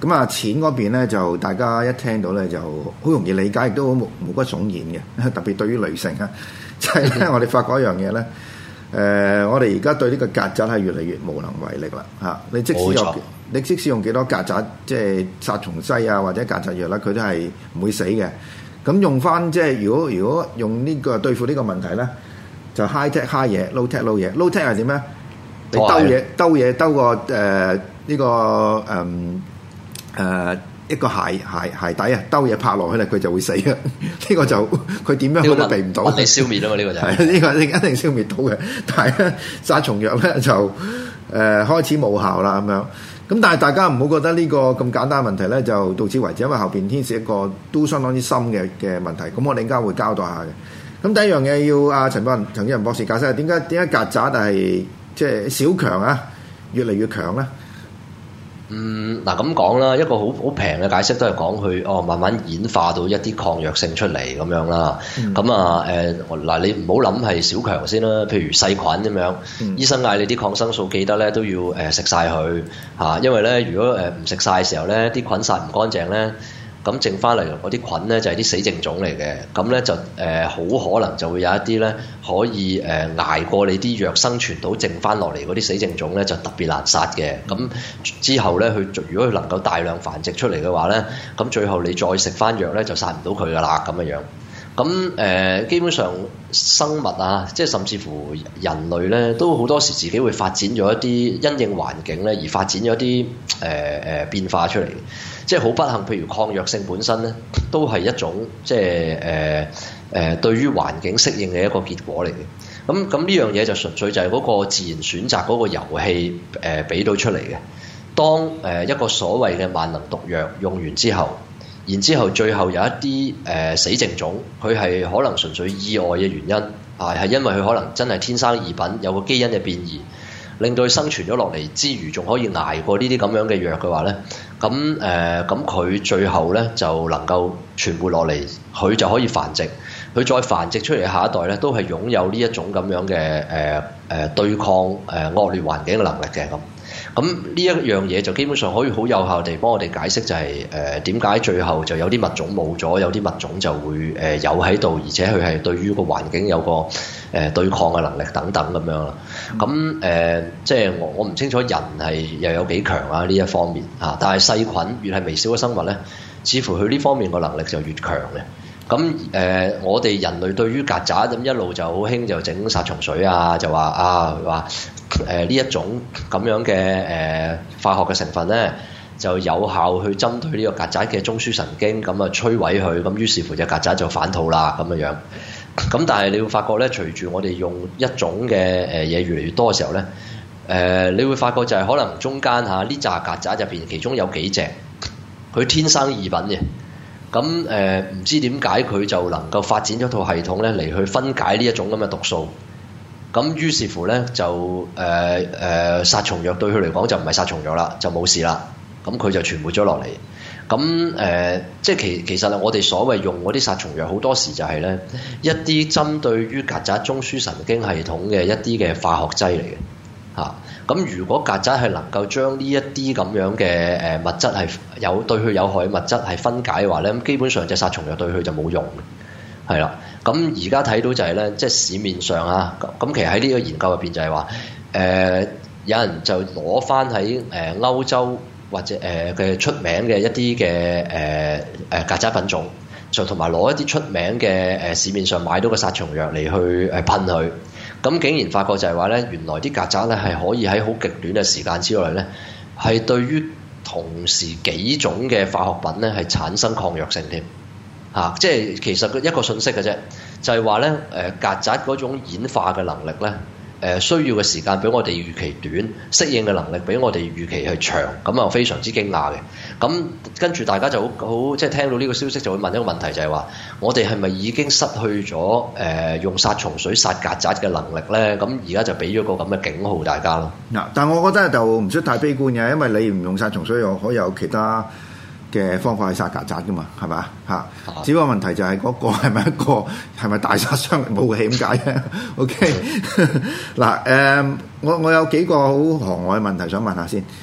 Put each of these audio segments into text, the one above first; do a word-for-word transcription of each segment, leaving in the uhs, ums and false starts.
咁啊，錢嗰邊咧就大家一聽到咧就好容易理解，亦都好毛毛骨悚然嘅。特別對於女性啊，就係、是、咧我哋發覺一樣嘢咧，誒、呃，我哋而家對呢個曱甴係越嚟越無能為力啦嚇。你即使有你即使用幾多曱甴即係殺蟲劑啊或者曱甴藥啦，佢都係唔會死嘅。咁用翻即係如果如果用呢個對付呢個問題咧，就 high tech high 嘢 ，low tech low 嘢。low tech 係點咧？你兜嘢兜嘢兜個誒呢、呃這個誒誒、嗯呃、一個鞋鞋鞋底啊，兜嘢拍落去咧，佢就會死嘅。呢個就佢點樣都避唔到。 你消滅啊嘛？呢、這個就係呢、這個你一定消滅到嘅。但係咧殺蟲藥咧就誒、呃、開始冇效啦咁樣。咁但係大家唔好覺得呢個咁簡單問題咧就到此為止，因為後邊牽涉一個都相當之深嘅嘅問題。咁我哋陣間會交代下嘅。咁第一樣嘢要阿陳博仁陳志仁博士解釋下點解點解曱甴係即係小強啊越嚟越強咧？ 嗯，嗱咁講啦，一個好好平嘅解釋都係講佢哦，慢慢演化到一啲抗藥性出嚟咁樣啦。咁、嗯、啊誒嗱、呃，你唔好諗係小強先啦，譬如細菌咁樣，嗯、醫生嗌你啲抗生素記得咧都要誒食晒佢嚇，因為咧如果誒唔食晒嘅時候咧，啲菌殺唔乾淨咧。咁剩翻嚟嗰啲菌咧就係、是、啲死症種嚟嘅，咁咧就誒好、呃、可能就會有一啲咧可以誒、呃、捱過你啲藥生存到剩翻落嚟嗰啲死症種咧就特別難殺嘅。咁之後咧佢如果佢能夠大量繁殖出嚟嘅話咧，咁最後你再食翻藥咧就殺唔到佢噶啦咁嘅樣。咁誒、呃、基本上生物啊，即係甚至乎人類咧，都好多時自己會發展咗一啲因應環境咧而發展咗一啲誒誒變化出嚟。即係好不幸，譬如抗藥性本身咧，都係一種即係誒誒對於環境適應嘅一個結果嚟嘅。咁咁呢樣嘢就純粹就係嗰個自然選擇嗰個遊戲誒俾到出嚟嘅。當誒、呃、一個所謂嘅萬能毒藥用完之後，然之後最後有一啲誒、呃、死症種，佢係可能純粹意外嘅原因啊，係因為佢可能真係天生異品，有個基因嘅變異。令到佢生存咗落嚟之餘，仲可以捱過呢啲咁樣嘅藥嘅話咧，咁誒咁佢最後咧就能夠存活落嚟，佢就可以繁殖，佢再繁殖出嚟下一代咧，都係擁有呢一種咁樣嘅誒誒對抗誒、呃、惡劣環境嘅能力嘅咁。咁呢一樣嘢就基本上可以好有效地幫我哋解釋就係誒點解最後就有啲物種冇咗，有啲物種就會誒、呃、有喺度，而且佢係對於個環境有個誒、呃、對抗嘅能力等等咁樣啦。咁誒、呃、即係我我唔清楚人係又有幾強啊呢一方面嚇、啊，但係細菌越係微小嘅生物咧，似乎佢呢方面個能力就越強嘅。咁誒、呃，我哋人類對於曱甴咁一路就好興就整殺蟲水啊，就話啊話誒呢一種咁樣嘅誒、呃、化學嘅成分咧，就有效去針對呢個曱甴嘅中樞神經，咁啊摧毀佢，咁於是乎隻曱甴就反肚啦咁樣樣。咁但係你會發覺咧，隨住我哋用一種嘅誒嘢越嚟越多嘅時候咧，誒、呃、你會發覺就係可能中間嚇呢紮曱甴入邊，其中有幾隻佢天生異品嘅。咁誒唔知點解佢就能夠發展咗套系統咧嚟去分解呢一種咁嘅毒素，咁於是乎咧就誒誒、呃呃、殺蟲藥對佢嚟講就唔係殺蟲藥啦，就冇事啦，咁佢就存活咗落嚟。咁誒、呃、即係其其實我哋所謂用嗰啲殺蟲藥好多時就係咧一啲針對於曱甴中樞神經系統嘅一啲嘅化學劑嚟嘅嚇。咁如果曱甴係能夠將呢一啲咁樣嘅誒物質係有對佢有害嘅物質係分解嘅話咧，咁基本上隻殺蟲藥對佢就冇用嘅，係啦。咁而家睇到就係咧，即係市面上啊，咁其實喺呢個研究入邊就係話，誒、呃、有人就攞翻喺誒歐洲或者誒嘅、呃、出名嘅一啲嘅誒誒曱甴品種，就同埋攞一啲出名嘅誒市面上買到嘅殺蟲藥嚟去誒噴佢。咁竟然發覺就係話咧，原來啲曱甴咧係可以喺好極短嘅時間之內咧，係對於同時幾種嘅化學品咧係產生抗藥性添嚇、啊。即係其實一個信息嘅啫，就係話咧誒曱甴嗰種演化嘅能力咧。誒需要嘅時間比我哋預期短，適應嘅能力比我哋預期係長，咁啊非常之驚訝嘅。咁跟住大家就好好即係聽到呢個消息就會問一個問題，就係話我哋係咪已經失去咗誒、呃、用殺蟲水殺曱甴嘅能力咧？咁而家就俾咗個咁嘅警號大家咯。嗱，但係我覺得就唔需要太悲觀嘅，因為你唔用殺蟲水又可以有其他嘅方法去殺曱甴噶嘛，係咪嚇？只不過問題就係嗰個係咪一個係咪大殺傷力武器咁解咧？OK 嗱誒，我我有幾個好行外嘅問題想問下先。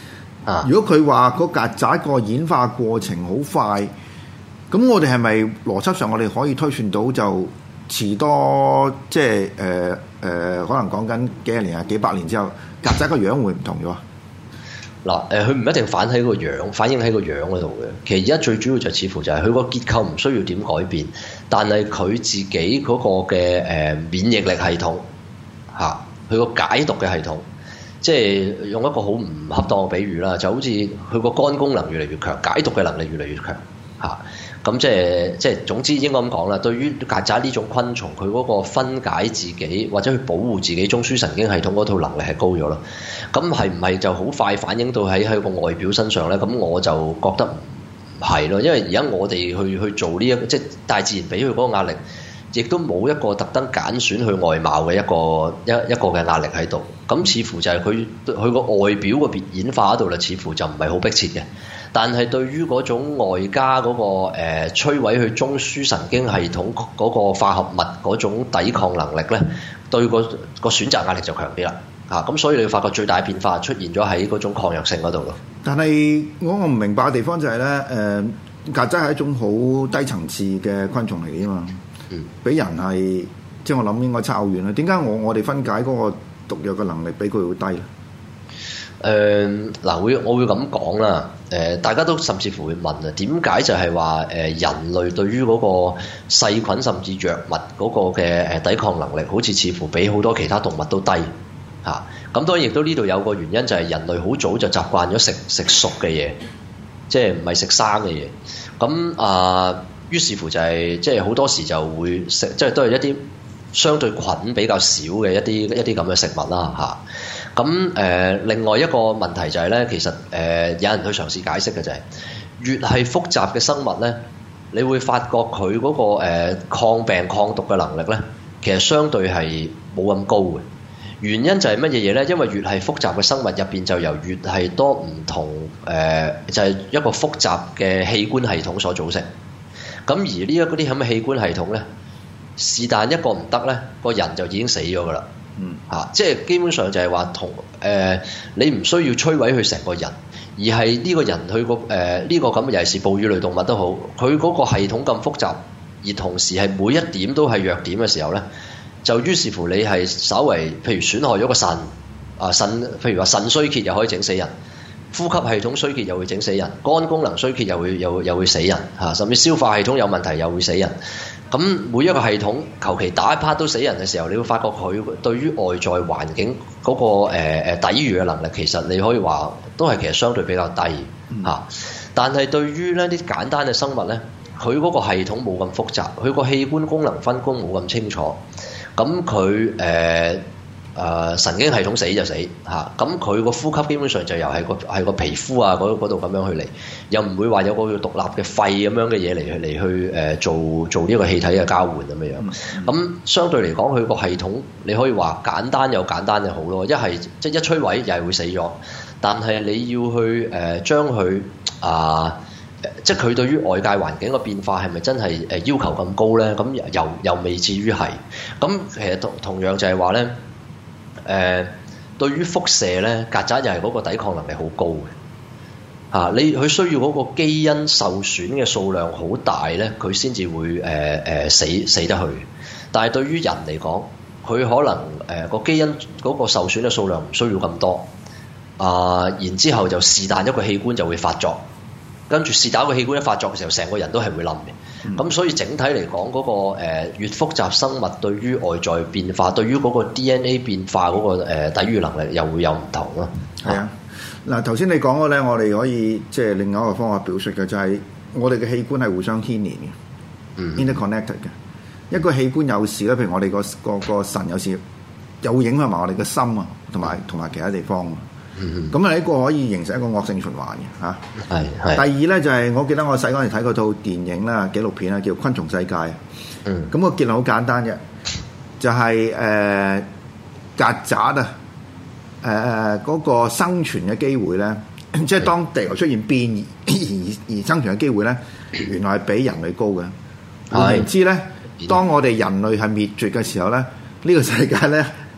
啊、如果佢話個曱甴個演化過程好快，咁我哋係咪邏輯上我哋可以推算到就遲多即係誒誒，可能講緊幾十年啊幾百年之後，曱甴個樣會唔同咗？ 嗱，誒佢唔一定反喺個樣，反映喺個樣嗰度嘅。其實而家最主要就似乎就係佢個結構唔需要點改變，但係佢自己嗰個嘅誒、呃、免疫力系統嚇，佢、啊、個解毒嘅系統，即係用一個好唔恰當嘅比喻啦，就好似佢個肝功能越嚟越強，解毒嘅能力越嚟越強嚇。咁、啊、即係即係總之應該咁講啦。對於曱甴呢種昆蟲，佢嗰個分解自己或者去保護自己中樞神經系統嗰套能力係高咗咯。咁係唔係就好快反映到喺喺個外表身上咧？咁我就覺得唔係咯，因為而家我哋去去做呢一即係大自然俾佢嗰個壓力，亦都冇一個特登揀選佢外貌嘅一個一一個嘅壓力喺度。咁似乎就係佢佢個外表個變演化嗰度咧，似乎就唔係好迫切嘅。但係對於嗰種外加嗰、那個誒、呃、摧毀佢中樞神經系統嗰個化合物嗰種抵抗能力咧，對個個選擇壓力就強啲啦。啊，咁所以你會發覺最大嘅變化出現咗喺嗰種抗藥性嗰度咯。 但係我我唔明白嘅地方就係、是、咧，誒曱甴係一種好低層次嘅昆蟲嚟嘅嘛，嗯，比人係即係我諗應該差好遠啦。點解我我哋分解嗰個毒藥嘅能力比佢會低咧？ 誒嗱、呃，會我會咁講啦。誒、呃，大家都甚至乎會問啊，點解就係話誒人類對於嗰個細菌甚至藥物嗰個嘅誒抵抗能力，好似似乎比好多其他動物都低嚇。咁、啊、當然亦都呢度有個原因，就係人類好早就習慣咗食食熟嘅嘢，即係唔係食生嘅嘢。咁啊，於是乎就係、是、即係好多時就會食，即係都係一啲相對菌比較少嘅一啲一啲咁嘅食物啦嚇。咁誒、呃，另外一個問題就係、是、咧，其實誒、呃、有人去嘗試解釋嘅就係、是，越係複雜嘅生物咧，你會發覺佢嗰、那個、呃、抗病抗毒嘅能力咧，其實相對係冇咁高嘅。原因就係乜嘢嘢咧？因為越係複雜嘅生物入邊，就由越係多唔同誒、呃，就係、是、一個複雜嘅器官系統所組成。咁而呢一嗰啲咁嘅器官系統咧，是但一個唔得咧，個人就已經死咗噶啦。嗯，嚇、啊，即係基本上就係話同誒、呃，你唔需要摧毀佢成個人，而係呢個人佢個誒呢個咁，尤其是哺乳類動物都好，佢嗰個系統咁複雜，而同時係每一點都係弱點嘅時候咧，就於是乎你係稍為譬如損害咗個腎啊腎，譬如話腎衰竭又可以整死人，呼吸系統衰竭又會整死人，肝功能衰竭又會又又會死人嚇、啊，甚至消化系統有問題又會死人。咁每一個系統求其打一 part 都死人嘅時候，你會發覺佢對於外在環境嗰、那個誒誒、呃、抵禦嘅能力，其實你可以話都係其實相對比較低嚇、嗯啊。但係對於呢啲簡單嘅生物咧，佢嗰個系統冇咁複雜，佢個器官功能分工冇咁清楚。咁佢誒誒神經系統死就死嚇，咁佢個呼吸基本上就由係個係個皮膚啊嗰度咁樣去嚟，又唔會話有個獨立嘅肺咁樣嘅嘢嚟去嚟去誒、呃、做做呢個氣體嘅交換咁樣樣。咁、嗯嗯、相對嚟講，佢個系統你可以話簡單又簡單就好咯。一係即係一摧毀又係會死咗，但係你要去誒、呃、將佢啊。即係佢對於外界環境嘅變化係咪真係誒要求咁高咧？咁又又未至於係。咁其實同同樣就係話咧，誒、呃、對於輻射咧，曱甴又係嗰個抵抗能力好高嘅。嚇、啊，你佢需要嗰個基因受損嘅數量好大咧，佢先至會誒誒、呃呃、死死得去。但係對於人嚟講，佢可能誒個、呃、基因嗰個受損嘅數量唔需要咁多。啊，然之後就是但一個器官就會發作。跟住是打個器官一發作嘅時候，成個人都係會冧嘅。咁、嗯、所以整體嚟講，嗰、那個、呃、越複雜生物對於外在變化，對於嗰個 D N A 變化嗰、那個、呃、抵禦能力又會有唔同咯。係啊， 嗱頭先你講嗰咧，我哋可以即係另外一個方法表述嘅，就係、是、我哋嘅器官係互相牽連嘅、嗯、interconnected 嘅。一個器官有事咧，譬如我哋個個個腎有事，又會影響埋我哋嘅心啊，同埋同埋其他地方。咁啊，呢個可以形成一個惡性循環嘅嚇。係係。第二咧就係、是、我記得我細嗰陣睇過套電影啦、紀錄片啦，叫《昆蟲世界》。嗯。咁個結論好簡單嘅，就係誒曱甴啊，誒嗰個生存嘅機會咧，即係當地球出現變異而而生存嘅機會咧，原來係比人類高嘅。換言之咧，當我哋人類係滅絕嘅時候咧，呢、這個世界咧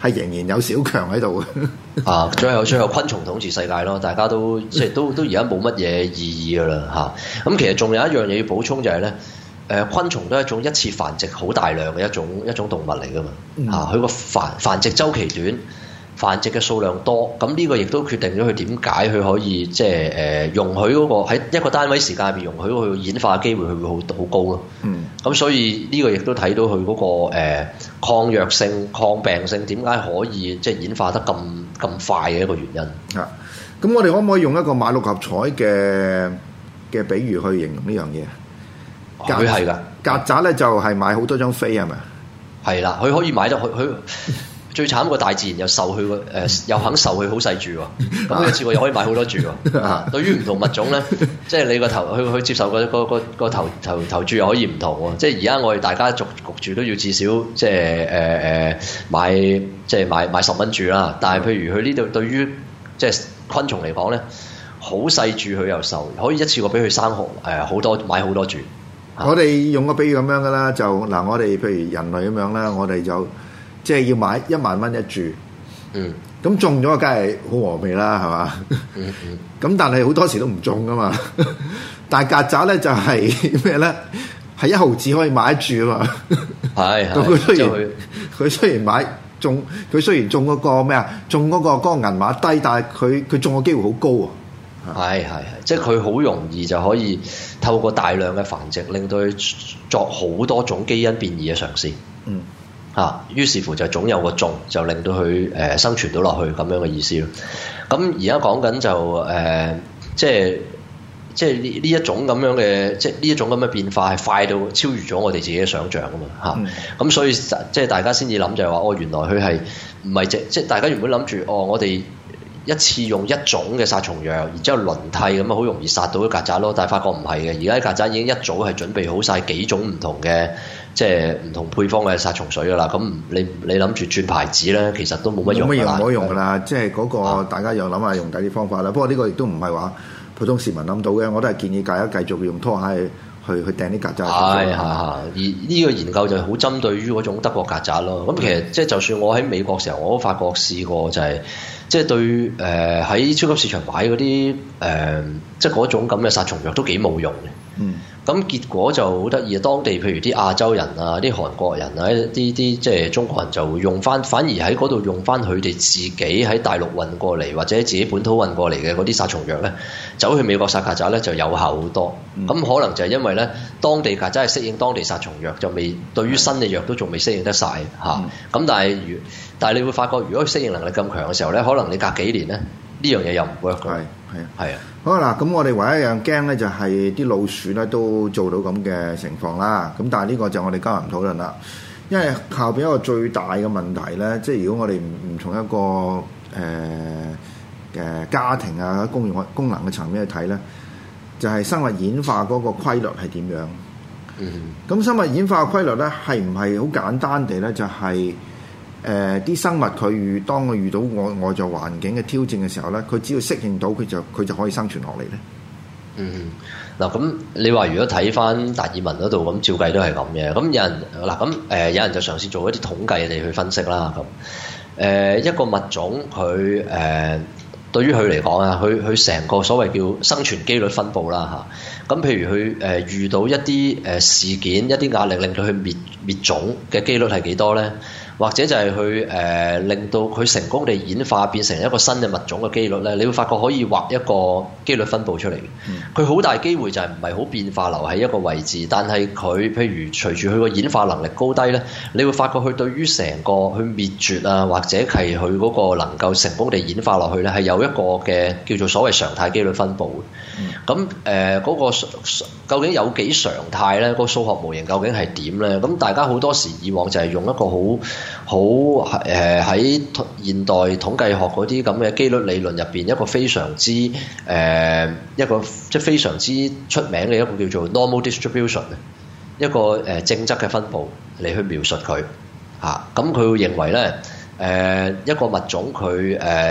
係仍然有小強喺度嘅。 啊，最後最後昆蟲統治世界咯，大家都即係都都而家冇乜嘢意義㗎啦嚇。咁、啊、其實仲有一樣嘢要補充就係、是、咧，誒、呃、昆蟲都係一種一次繁殖好大量嘅一種一種動物嚟㗎嘛嚇，佢個、嗯啊、繁繁殖週期短。繁殖嘅數量多，咁呢個亦都決定咗佢點解佢可以即係誒容許嗰個喺一個單位時間入邊容許佢演化嘅機會，佢會好好高咯。嗯，咁所以呢個亦都睇到佢嗰、嗰個、呃、抗藥性、抗病性點解可以即係演化得咁咁快嘅一個原因。 啊，咁我哋可唔可以用一個買六合彩嘅嘅比喻去形容呢樣嘢？ 佢係㗎， 曱甴咧就係買好多張飛係咪？ 係啦，佢可以買得佢佢。最慘個大自然又受佢個誒，又肯受佢好細注喎，咁一次過又可以買好多注喎。對於唔同物種咧，即係你個頭去去接受個個個個頭頭頭注又可以唔同喎。即係而家我哋大家焗焗住都要至少即係誒誒買即係買買十蚊注啦。但係譬如佢呢度對於即係昆蟲嚟講咧，好細注佢又受，可以一次過俾佢生好誒好多買好多注。 我哋用個比喻咁樣噶啦，就嗱我哋譬如人類咁樣啦，我哋就。即係要買一萬蚊一注，嗯，咁中咗梗係好和味啦，係嘛？嗯嗯，咁但係好多時都唔中噶嘛。但係曱甴咧就係咩咧？係一毫子可以買一注啊嘛。係係。咁佢雖然佢雖然買中，佢雖然中嗰個咩啊？中嗰個嗰個銀碼低，但係佢佢中嘅機會好高啊。 係係係，即係佢好容易就可以透過大量嘅繁殖，令到佢作好多種基因變異嘅嘗試。嗯。啊，於是乎就總有個種，就令到佢誒、呃、生存到落去咁樣嘅意思咯。咁而家講緊就誒、呃，即係即係呢呢一種咁樣嘅，即係呢一種咁嘅變化係快到超越咗我哋自己嘅想像啊嘛嚇。咁、嗯啊、所以即係大家先至諗就係話，哦原來佢係唔係即即係大家原本諗住，哦我哋一次用一種嘅殺蟲藥，然之後輪替咁啊，好容易殺到啲曱甴咯。但係發覺唔係嘅，而家啲曱甴已經一早係準備好晒幾種唔同嘅。即係唔同配方嘅殺蟲水㗎啦，咁你你諗住轉牌子咧，其實都冇乜用㗎啦。冇乜用， 冇用㗎啦。即係嗰個大家又諗下用第啲方法啦。啊、不過呢個亦都唔係話普通市民諗到嘅，我都係建議大家繼續用拖鞋去去掟啲曱甴。 係係係，而呢個研究就好針對於嗰種德國曱甴咯。咁其實即係就算我喺美國時候，我都發覺試過就係、是。即係對誒喺、呃、超級市場買嗰啲誒，即係嗰種咁嘅殺蟲藥都幾冇用嘅。嗯。咁結果就好得意啊！當地譬如啲亞洲人啊、啲韓國人啊、啲啲即係中國人就會用翻，反而喺嗰度用翻佢哋自己喺大陸運過嚟或者自己本土運過嚟嘅嗰啲殺蟲藥咧，走去美國殺曱甴咧就有效好多。咁、嗯、可能就係因為咧，當地曱甴係適應當地殺蟲藥，就未對於新嘅藥都仲未適應得晒。嚇、嗯。咁、啊、但係如但係你會發覺，如果適應能力咁強嘅時候咧，可能你隔幾年咧，呢樣嘢又唔 work。係係啊係啊。好啦， 咁我哋唯一一樣驚咧，就係啲老鼠咧都做到咁嘅情況啦。咁但係呢個就我哋今日唔討論啦，因為後邊一個最大嘅問題咧，即係如果我哋唔唔從一個誒誒、呃、家庭啊功用功能嘅層面去睇咧，就係、是、生物演化嗰個規律係點樣？嗯，咁生物演化嘅規律咧，係唔係好簡單地咧？就係、是。誒啲、呃、生物佢遇當佢遇到外外在環境嘅挑戰嘅時候咧，佢只要適應到，佢就佢就可以生存落嚟咧。嗯，嗱咁你話如果睇翻達爾文嗰度咁，照計都係咁嘅。咁有人嗱咁誒，有人就嘗試做一啲統計嚟去分析啦。咁誒、呃、一個物種佢誒、呃、對於佢嚟講啊，佢佢成個所謂叫生存機率分佈啦嚇。咁譬如佢誒、呃、遇到一啲誒事件、一啲壓力，令到佢滅滅種嘅機率係幾多咧？或者就係去誒令到佢成功地演化變成一個新嘅物種嘅機率咧，你會發覺可以畫一個機率分佈出嚟嘅。佢好、嗯、大機會就係唔係好變化留喺一個位置，但係佢譬如隨住佢個演化能力高低咧，你會發覺佢對於成個去滅絕啊，或者係佢嗰個能夠成功地演化落去咧，係有一個嘅叫做所謂常態機率分佈嘅。咁誒嗰個究竟有幾常態咧？個數學模型究竟係點咧？咁大家好多時以往就係用一個好好誒喺現代統計學嗰啲咁嘅機率理論入邊一個非常之誒、呃、一個即係非常之出名嘅一個叫做 normal distribution 一個誒、呃、正則嘅分佈嚟去描述佢嚇。咁、啊、佢會認為咧誒、呃、一個物種佢誒、呃、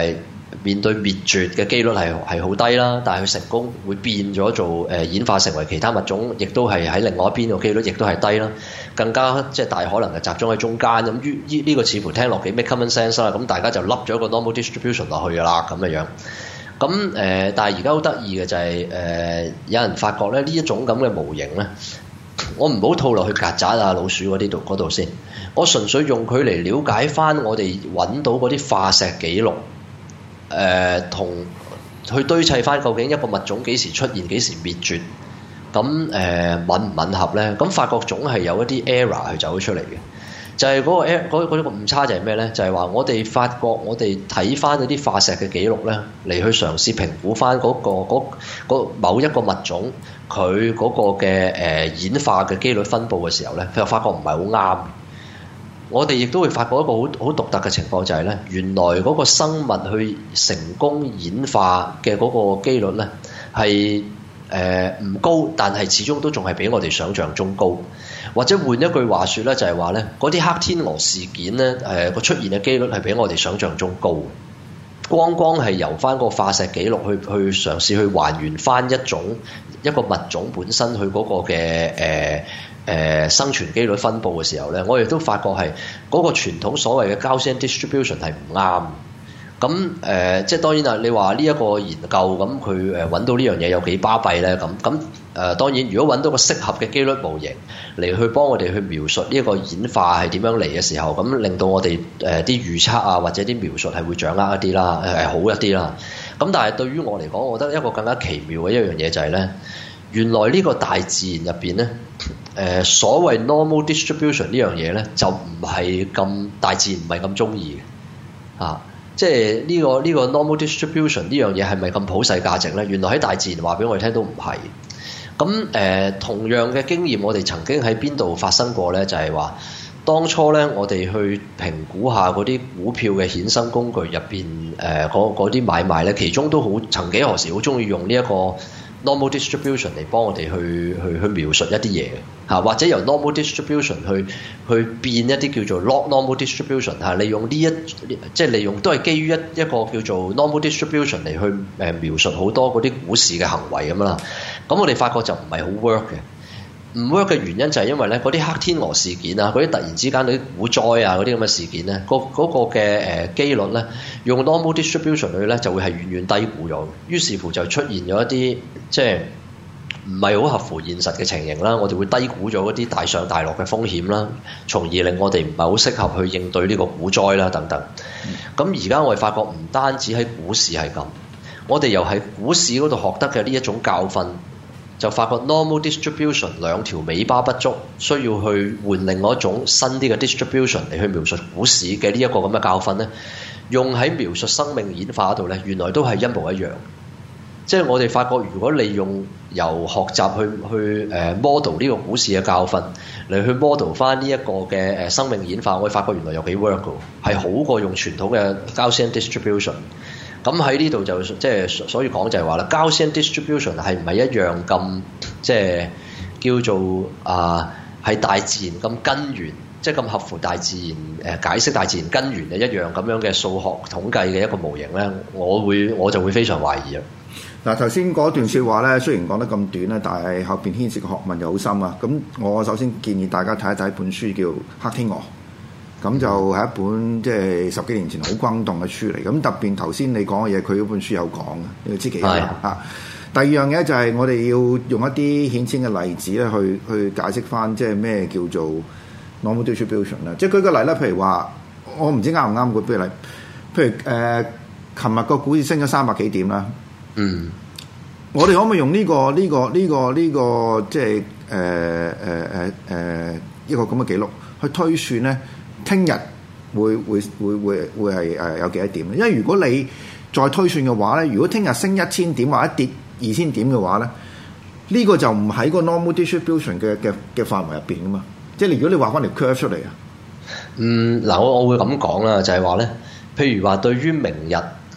面對滅絕嘅機率係係好低啦，但係佢成功會變咗做誒、呃、演化成為其他物種，亦都係喺另外一邊個機率亦都係低啦，更加即係大可能係集中喺中間咁。於呢呢個似乎聽落幾 make common sense 啦，咁大家就笠咗個 normal distribution 落去㗎啦咁嘅樣。咁誒、呃，但係而家好得意嘅就係、是、誒、呃，有人發覺咧呢一種咁嘅模型咧，我唔好套落去曱甴啊、老鼠嗰啲度嗰度先，我純粹用佢嚟了解翻我哋揾到嗰啲化石記錄。誒、呃、同去堆砌翻究竟一個物種幾時出現幾時滅絕，咁誒、呃、吻唔吻合呢？咁發覺總係有一啲 error 去走咗出嚟嘅，就係、是、嗰個 error 嗰嗰個誤差就係咩呢？就係、是、話我哋發覺我哋睇翻嗰啲化石嘅記錄呢，嚟去嘗試評估翻嗰、那個嗰某一個物種佢嗰個嘅誒、呃、演化嘅機率分佈嘅時候呢，佢又發覺唔係好啱。我哋亦都會發覺一個好好獨特嘅情況，就係咧，原來嗰個生物去成功演化嘅嗰個機率咧，係誒唔高，但係始終都仲係比我哋想象中高。或者換一句話說咧，就係話咧，嗰啲黑天鵝事件咧，誒個出現嘅機率係比我哋想象中高。光光係由翻個化石記錄去去嘗試去還原翻一種一個物種本身佢嗰個嘅誒。呃誒、呃、生存機率分佈嘅時候咧，我亦都發覺係嗰個傳統所謂嘅 Gaussian distribution 係唔啱。咁誒、呃，即係當然啦，你話呢一個研究咁佢誒揾到呢樣嘢有幾巴閉咧？咁咁誒，當然如果揾到個適合嘅機率模型嚟去幫我哋去描述呢一個演化係點樣嚟嘅時候，咁令到我哋誒啲預測啊或者啲描述係會掌握一啲啦，係好一啲啦。咁但係對於我嚟講，我覺得一個更加奇妙嘅一樣嘢就係咧，原來呢個大自然入邊咧。誒、呃、所謂 normal distribution 呢樣嘢咧，就唔係咁大自然唔係咁中意嘅啊！即係呢、這個呢、這個 normal distribution 呢樣嘢係咪咁普世價值咧？原來喺大自然話俾我哋聽都唔係。咁誒、呃、同樣嘅經驗，我哋曾經喺邊度發生過咧？就係、是、話當初咧，我哋去評估下嗰啲股票嘅衍生工具入邊誒嗰啲買賣咧，其中都好曾幾何時好中意用呢、這、一個。normal distribution 嚟幫我哋去去去描述一啲嘢嚇，或者由 normal distribution 去去變一啲叫做 log normal distribution 嚇，利用呢一即係利用都係基於一一個叫做 normal distribution 嚟去誒、呃、描述好多嗰啲股市嘅行為咁啦。咁我哋發覺就唔係好 work 嘅。唔 work 嘅原因就係因為咧嗰啲黑天鵝事件啊，嗰啲突然之間嗰啲股災啊，嗰啲咁嘅事件咧，嗰個嗰個嘅誒機率咧，用 normal distribution 去咧就會係遠遠低估咗。於是乎就出現咗一啲即係唔係好合乎現實嘅情形啦。我哋會低估咗嗰啲大上大落嘅風險啦，從而令我哋唔係好適合去應對呢個股災啦等等。咁而家我哋發覺唔單止喺股市係咁，我哋又喺股市嗰度學得嘅呢一種教訓。就發覺 normal distribution 兩條尾巴不足，需要去換另外一種新啲嘅 distribution 嚟去描述股市嘅呢一個咁嘅教訓咧，用喺描述生命演化嗰度咧，原來都係一模一樣。即係我哋發覺，如果利用由學習去去誒 model 呢個股市嘅教訓嚟去 model 翻呢一個嘅誒生命演化，我哋發覺原來有幾 work 嘅，係好過用傳統嘅 Gaussian distribution。咁喺呢度就即係所以講就係話啦，Gaussian distribution 係唔係一樣咁即係叫做啊係大自然咁根源，即係咁合乎大自然誒解釋大自然根源嘅一樣咁樣嘅數學統計嘅一個模型咧，我會我就會非常懷疑啊！ 嗱，頭先嗰段説話咧，雖然講得咁短咧，但係後邊牽涉嘅學問就好深啊！咁我首先建議大家睇一睇一本書叫《黑天鵝》。咁就係一本即係十幾年前好轟動嘅書嚟，咁特別頭先你講嘅嘢，佢嗰本書有講嘅，你要知其一啊。第二樣嘢就係我哋要用一啲顯淺嘅例子咧，去去解釋翻即係咩叫做 normal distribution 啦。即係舉個例啦，譬如話，我唔知啱唔啱個，譬如例，譬如誒，琴日個股市升咗三百幾點啦。嗯，我哋可唔可以用呢個呢個呢個呢個即係誒誒誒誒一個咁嘅記錄去推算咧？聽日會會會會會係誒有幾多點咧？因為如果你再推算嘅話咧，如果聽日升一千點或者跌二千點嘅話咧，呢、這個就唔喺個 normal distribution 嘅嘅嘅範圍入邊噶嘛。即係如果你畫翻條 curve 出嚟啊，嗯嗱，我我會咁講啦，就係話咧，譬如話對於明日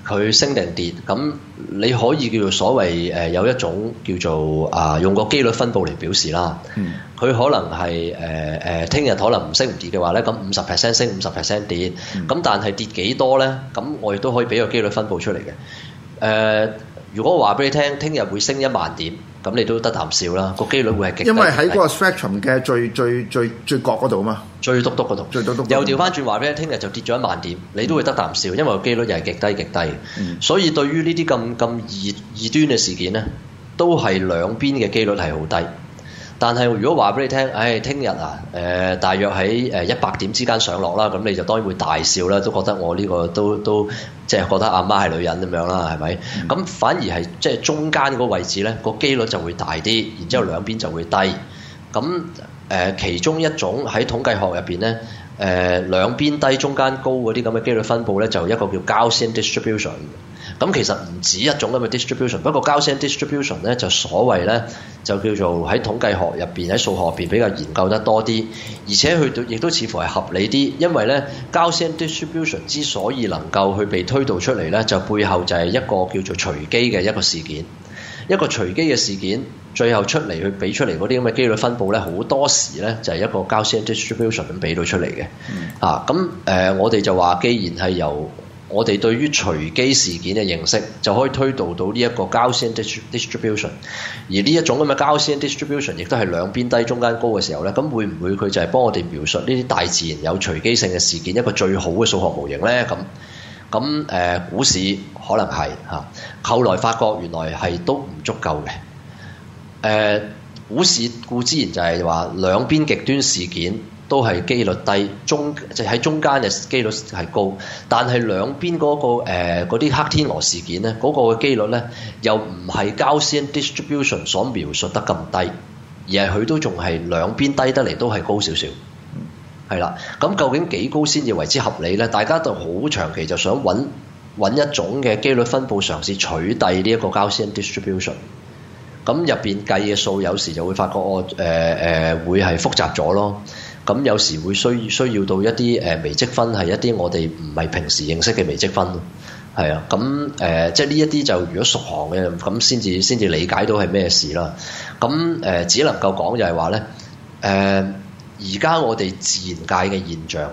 佢升定跌，咁你可以叫做所謂誒、呃、有一種叫做啊、呃、用個機率分佈嚟表示啦。佢、嗯、可能係誒誒聽日可能唔升唔跌嘅話咧，咁五十 percent 升五十 percent 跌，咁、嗯、但係跌幾多咧？咁我亦都可以俾個機率分佈出嚟嘅。誒、呃，如果我話俾你聽，聽日會升一萬點。咁你都得啖笑啦，個機率會係極低，因為喺嗰個 spectrum 嘅最最最最角嗰度嘛， 最篤篤嗰度， 最篤篤。 又調翻轉話俾你聽，聽日就跌咗一萬點，你都會得啖笑，因為個機率又係極低極低。嗯、所以對於呢啲咁咁異異端嘅事件咧，都係兩邊嘅機率係好低。但係如果話俾你聽，唉，聽日啊，誒、呃，大約喺誒一百點之間上落啦，咁你就當然會大笑啦，都覺得我呢個都都即係覺得阿媽係女人咁樣啦，係咪？咁、嗯、反而係即係中間嗰個位置咧，個機率就會大啲，然之後兩邊就會低。咁誒、呃，其中一種喺統計學入邊咧，誒、呃、兩邊低中間高嗰啲咁嘅機率分佈咧，就一個叫 Gaussian distribution。咁其實唔止一種咁嘅 distribution， 不過 Gaussian distribution 咧就所謂咧就叫做喺統計學入邊喺數學入邊比較研究得多啲，而且佢亦都似乎係合理啲，因為咧 Gaussian distribution 之所以能夠去被推導出嚟咧，就背後就係一個叫做隨機嘅一個事件，一個隨機嘅事件最後出嚟去俾出嚟嗰啲咁嘅機率分佈咧，好多時咧就係一個 Gaussian distribution 咁俾到出嚟嘅。嗯、啊，咁誒、呃、我哋就話，既然係由我哋對於隨機事件嘅認識，就可以推導到呢一個 Gaussian distribution， 而呢一種咁嘅 Gaussian distribution 亦都係兩邊低中間高嘅時候咧，咁會唔會佢就係幫我哋描述呢啲大自然有隨機性嘅事件一個最好嘅數學模型咧？咁咁誒股市可能係嚇、啊，後來發覺原來係都唔足夠嘅。誒、呃、股市固之然就係話兩邊極端事件都係機率低，中就喺、是、中間嘅機率係高，但係兩邊嗰、那個嗰啲、呃、黑天鵝事件咧，嗰、那個嘅機率咧又唔係 Gaussian distribution 所描述得咁低，而係佢都仲係兩邊低得嚟都係高少少，係啦。咁究竟幾高先至為之合理咧？大家都好長期就想揾揾一種嘅機率分佈，嘗試取締呢一個 Gaussian distribution。咁入邊計嘅數有時就會發覺我誒誒會係複雜咗咯。咁有時會需需要到一啲誒微積分，係一啲我哋唔係平時認識嘅微積分咯，係啊，咁誒、呃、即係呢一啲就如果熟行嘅咁先至先至理解到係咩事啦。咁誒、呃、只能夠講就係話咧，誒而家我哋自然界嘅現象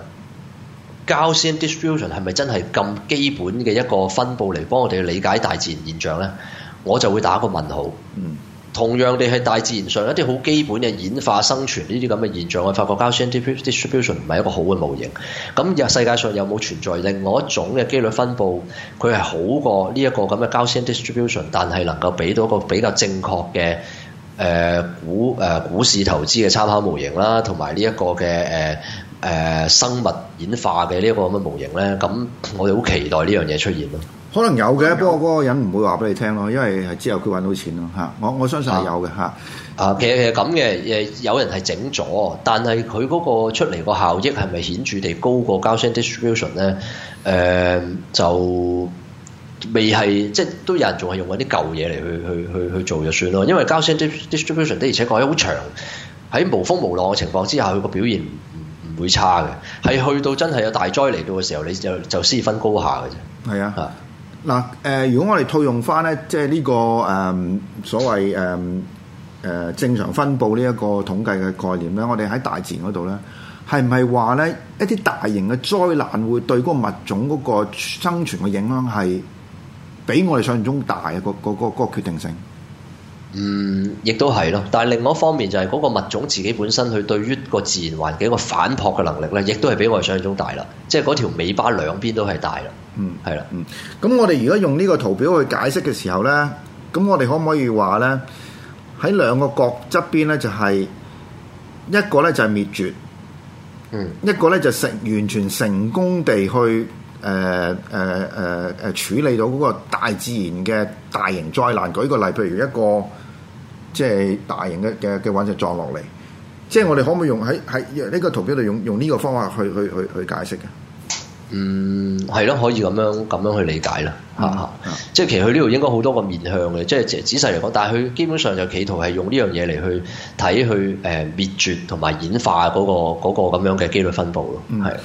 Gaussian distribution 係咪真係咁基本嘅一個分佈嚟幫我哋理解大自然現象咧？我就會打個問號。嗯。同樣地係大自然上一啲好基本嘅演化生存呢啲咁嘅現象，我發覺 Gaussian distribution 唔係一個好嘅模型。咁世界上有冇存在另外一種嘅機率分佈，佢係好過呢一個咁嘅 Gaussian distribution， 但係能夠俾到一個比較正確嘅誒、呃、股誒、呃、股市投資嘅參考模型啦，同埋呢一個嘅誒誒生物演化嘅呢一個咁嘅模型咧。咁我哋好期待呢樣嘢出現咯。 可能有嘅，不過嗰個人唔會話俾你聽咯，因為係之後佢揾到錢咯嚇。我我相信係有嘅嚇。 啊，其實其實咁嘅誒，有人係整咗，但係佢嗰個出嚟個效益係咪顯著地高過 Gaussian distribution 咧？誒、呃，就未係，即係都有人仲係用嗰啲舊嘢嚟去去去去做就算咯。因為 Gaussian distribution 的而且確係好長，喺無風無浪嘅情況之下，佢個表現唔唔會差嘅。係去到真係有大災嚟到嘅時候，你就就先分高下嘅啫。係啊。啊嗱，誒、呃，如果我哋套用翻咧，即係呢、這個誒、呃、所謂誒誒、呃呃、正常分佈呢一個統計嘅概念咧，我哋喺大自然嗰度咧，係唔係話咧一啲大型嘅災難會對嗰個物種嗰個生存嘅影響係比我哋想象中大嘅？嗰嗰嗰嗰個決定性？ 嗯，亦都係咯，但係另外一方面就係嗰個物種自己本身，佢對於個自然環境個反撲嘅能力咧，亦都係比我哋想象中大啦。即係嗰條尾巴兩邊都係大啦。嗯，係啦。嗯， 咁我哋如果用呢個圖表去解釋嘅時候咧，咁我哋可唔可以話咧喺兩個角側邊咧就係、是、一個咧就係滅絕，嗯，一個咧就成完全成功地去誒誒誒誒處理到嗰個大自然嘅大型災難。舉個例，譬如一個即係大型嘅嘅嘅隕石撞落嚟，即係我哋可唔可以用喺喺呢個圖表度用用呢個方法去去去去解釋嘅？ 嗯，係咯，可以咁樣咁樣去理解啦，嚇嚇、嗯。嗯、即係其實佢呢度應該好多個面向嘅，即係仔細嚟講，但係佢基本上就企圖係用呢樣嘢嚟去睇去誒滅絕同埋演化嗰、嗰個嗰、嗰個咁樣嘅機率分佈咯，係、嗯。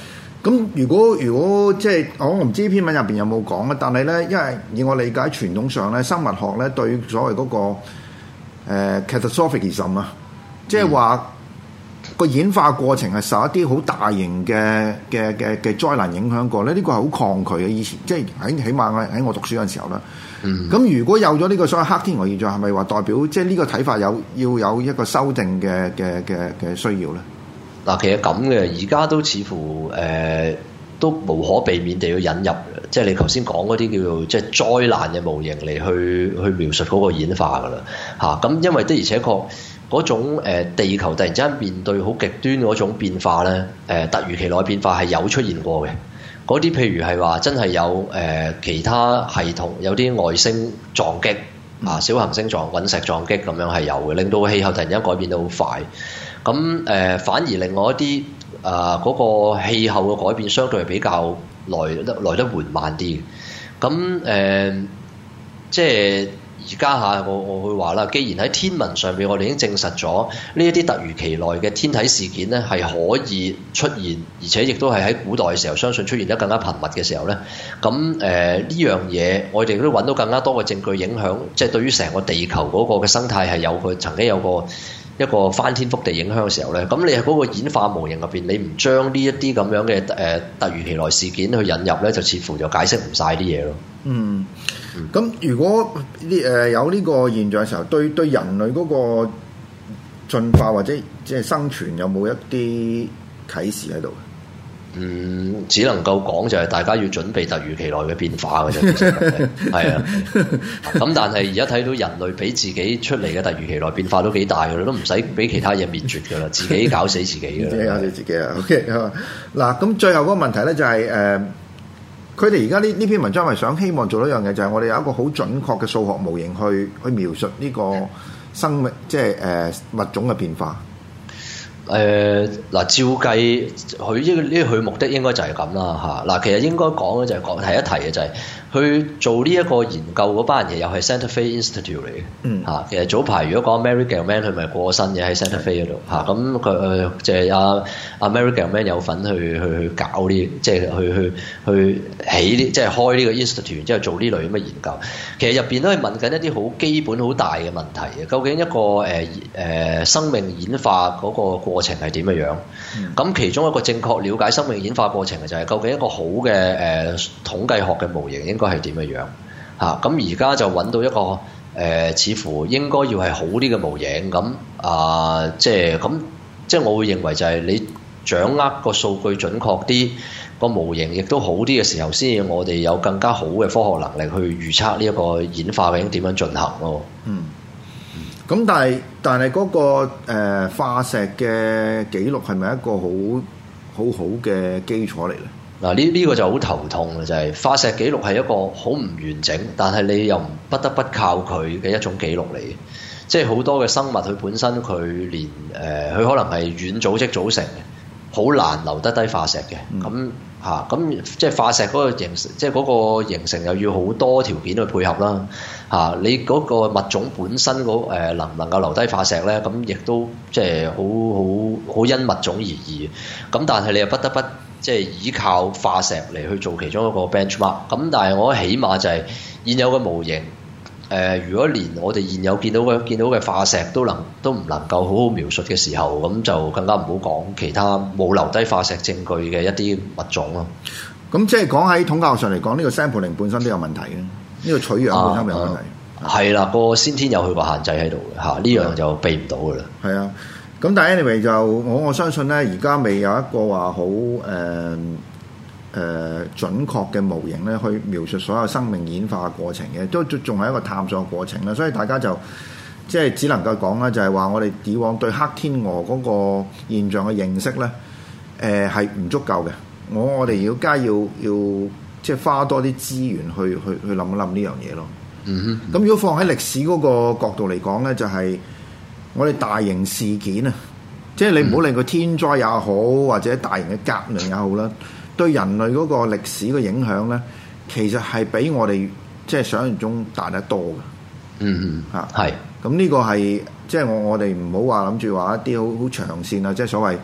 咁如果如果即係我唔知篇文入邊有冇講啊，但係咧，因為以我理解傳統上咧，生物學咧對所謂嗰、那個誒、呃、catastrophism 啊，即係話個演化過程係受一啲好大型嘅嘅嘅嘅災難影響過咧，呢、這個係好抗拒嘅。以前即係喺起碼喺我讀書嗰陣時候啦。咁、嗯、如果有咗呢個所謂黑天鵝現象，係咪話代表即係呢個睇法有要有一個修訂嘅嘅嘅嘅需要咧？ 嗱，其實咁嘅，而家都似乎誒、呃、都無可避免地要引入，即係你頭先講嗰啲叫做即係災難嘅模型嚟去去描述嗰個演化噶啦嚇。咁因為的而且確嗰種、呃、地球突然之間面對好極端嗰種變化咧，誒、呃、突如其來變化係有出現過嘅。嗰啲譬如係話真係有誒、呃、其他系統有啲外星撞擊啊，小行星撞隕石撞擊咁樣係有嘅，令到氣候突然間改變得好快。咁誒、呃、反而另外一啲啊嗰個氣候嘅改變相對係比較來得來得緩慢啲。咁誒、呃、即係而家嚇我我會話啦，既然喺天文上邊我哋已經證實咗呢一啲突如其來嘅天體事件咧係可以出現，而且亦都係喺古代嘅時候相信出現得更加頻密嘅時候咧，咁誒呢樣嘢我哋都揾到更加多嘅證據影響，即係對於成個地球嗰個嘅生態係有佢曾經有個一個翻天覆地影響嘅時候咧，咁你喺嗰個演化模型入邊，你唔將呢一啲咁樣嘅誒、呃、突如其來事件去引入咧，就似乎就解釋唔晒啲嘢咯。嗯。 咁、嗯、如果呢誒、呃、有呢個現象嘅時候，對對人類嗰個進化或者即係生存有冇一啲啟示喺度？嗯， 只能夠講就係大家要準備突如其來嘅變化嘅啫，其實係啊。咁但係而家睇到人類俾自己出嚟嘅突如其來變化都幾大嘅啦，都唔使俾其他嘢滅絕嘅啦，自己搞死自己嘅。自己搞死自己啊！OK 嗱，咁最後嗰個問題咧就係、是、誒，佢哋而家呢呢篇文章係想希望做一樣嘢，就係、是、我哋有一個好準確嘅數學模型去去描述呢個生命即係誒物種嘅變化。 誒嗱、呃，照計佢呢個呢佢目的應該就係咁啦嚇。嗱，其實應該講嘅就係講提一提嘅就係、是、去做呢一個研究嗰班人其實又係 Santa Fe Institute 嚟嘅。嗯嚇，其實早排如果講 Mary Gell-Mann 佢咪過身嘅喺 Santa Fe 嗰度嚇，咁佢就係阿阿 Mary Gell-Mann 有份去去去搞呢，即係去去去起呢，即係開呢個 institute，之後做呢類咁嘅研究。其實入邊都係問緊一啲好基本好大嘅問題嘅，究竟一個誒誒、呃、生命演化嗰個過程係點嘅樣？咁、嗯、其中一個正確了解生命演化過程嘅就係究竟一個好嘅誒、呃、統計學嘅模型應該係點嘅樣？嚇，咁而家就揾到一個誒、呃、似乎應該要係好啲嘅模型。咁啊、呃，即係咁，即係我會認為就係你掌握個數據準確啲，個模型亦都好啲嘅時候，先至我哋有更加好嘅科學能力去預測呢一個演化究竟點樣進行咯。嗯。 咁但係但係嗰、那個、呃、化石嘅記錄係咪一個好好好嘅基礎嚟咧？ 嗱，呢呢個就好頭痛嘅，就係、是、化石記錄係一個好唔完整，但係你又唔不得不靠佢嘅一種記錄嚟嘅。即係好多嘅生物佢本身佢連誒佢、呃、可能係軟組織組成嘅，好難留得低化石嘅。咁嚇咁即係化石嗰個形成，即係嗰個形成又要好多條件去配合啦。嚇、啊！你嗰個物種本身嗰、呃、能唔能夠留低化石咧？咁亦都即係好好好因物種而異。咁但係你又不得不即係依靠化石嚟去做其中一個 benchmark。咁但係我起碼就係現有嘅模型。誒、呃，如果連我哋現有見到嘅見到嘅化石都能都唔能夠好好描述嘅時候，咁就更加唔好講其他冇留低化石證據嘅一啲物種咯。 咁即係講喺統計學上嚟講，呢、這個 sampling 本身都有問題嘅。呢個取樣本身有問題， 係啦、啊，個、啊、先天有佢個限制喺度嘅嚇，呢樣就避唔到嘅啦。 係啊，咁但係 anyway 就我我相信咧，而家未有一個話好誒誒準確嘅模型咧，去描述所有生命演化嘅過程嘅，都仲係一個探索嘅過程啦。所以大家就即係只能夠講啦，就係話我哋以往對黑天鵝嗰個現象嘅認識咧，誒係唔足夠嘅。我我哋要加要要。要即係花多啲資源去去去諗一諗呢樣嘢咯。嗯哼。咁如果放喺歷史嗰個角度嚟講咧，就係、是、我哋大型事件啊，即係你唔好理佢天災也好，或者大型嘅革命也好啦，對人類嗰個歷史嘅影響咧，其實係比我哋即係想象中大得多嘅。嗯哼。嚇係。咁呢個係即係我我哋唔好話諗住話一啲好好長線啊，即係所謂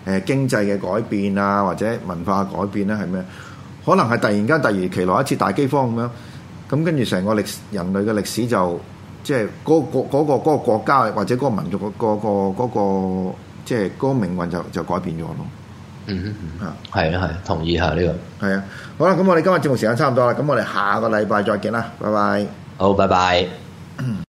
誒經濟嘅改變啊，或者文化嘅改變咧係咩？可能係突然間突如其來一次大饑荒咁樣，咁跟住成個歷人類嘅歷史就即係嗰個嗰個嗰個國家或者嗰個民族嗰個嗰個即係嗰個命運就就改變咗咯。 嗯嗯啊，係啊係，同意下呢個。 係啊，好啦，咁我哋今日節目時間差唔多啦，咁我哋下個禮拜再見啦，拜拜。 好，拜拜。